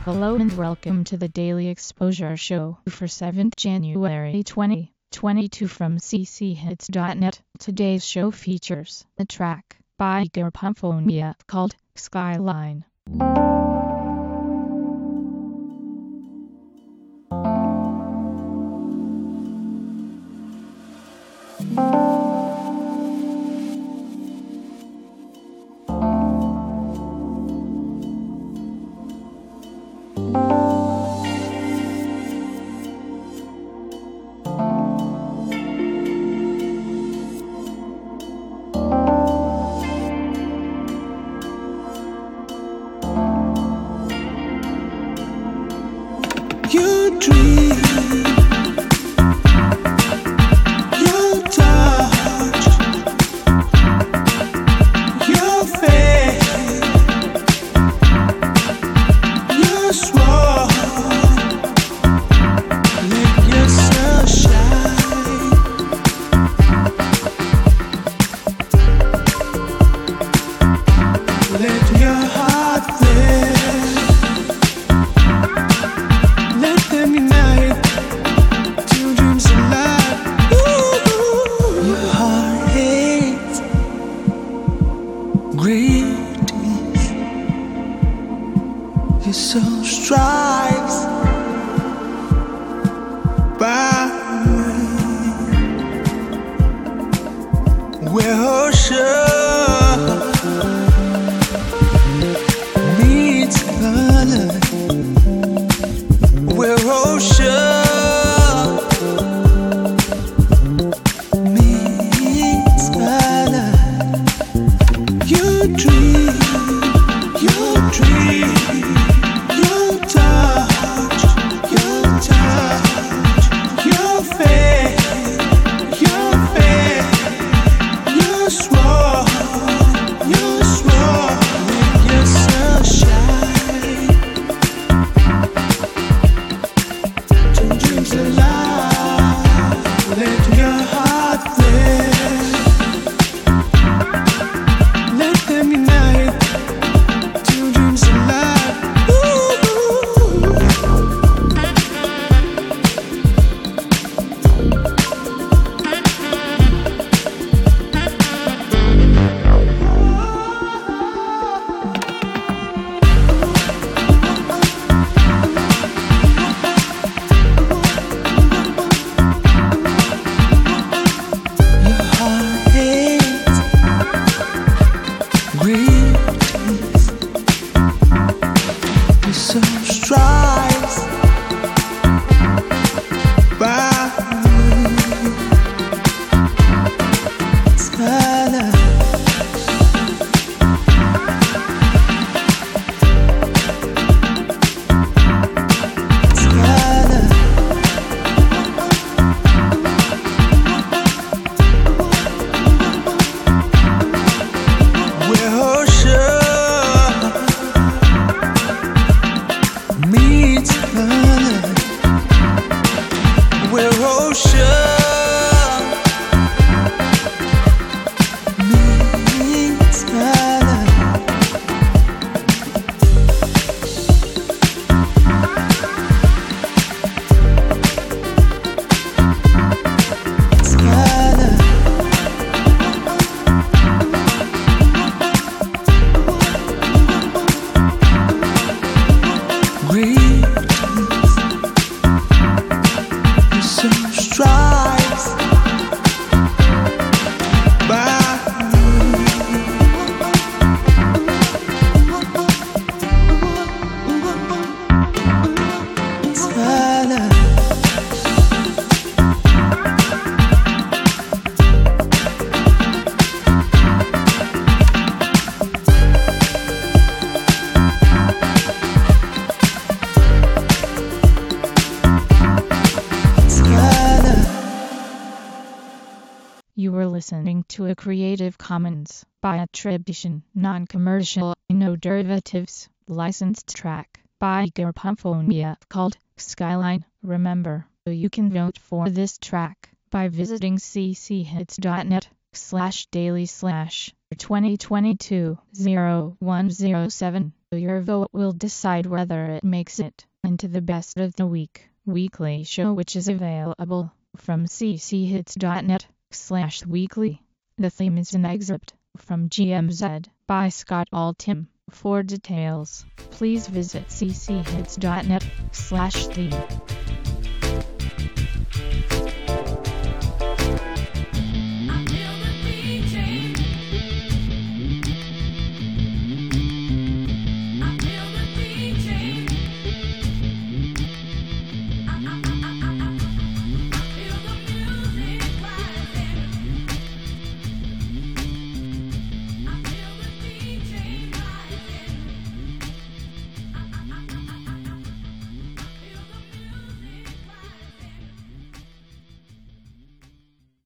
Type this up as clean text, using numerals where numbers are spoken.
Hello and welcome to the Daily Exposure Show for 7th January 2022 from cchits.net. Today's show features a track by Garpumphonia called Skyline. You dream, your touch, your face, your swore, let yourself shine. Let your heart feel. Greetings, your soul strikes by where ocean meets color, where ocean meets color. You dream, your touch, your face, your swore, let yourself shine. Two dreams alive, let your heart feel. So strives by color. Meets color, where ocean meets color. Color. So strives by color. You were listening to a Creative Commons by attribution, non-commercial, no derivatives, licensed track by Garpumphonia called Skyline. Remember, you can vote for this track by visiting cchits.net/daily/2022-0107. Your vote will decide whether it makes it into the best of the week weekly show, which is available from cchits.net/weekly. The theme is an excerpt from GMZ by Scott Altham. For details, please visit cchits.net/theme.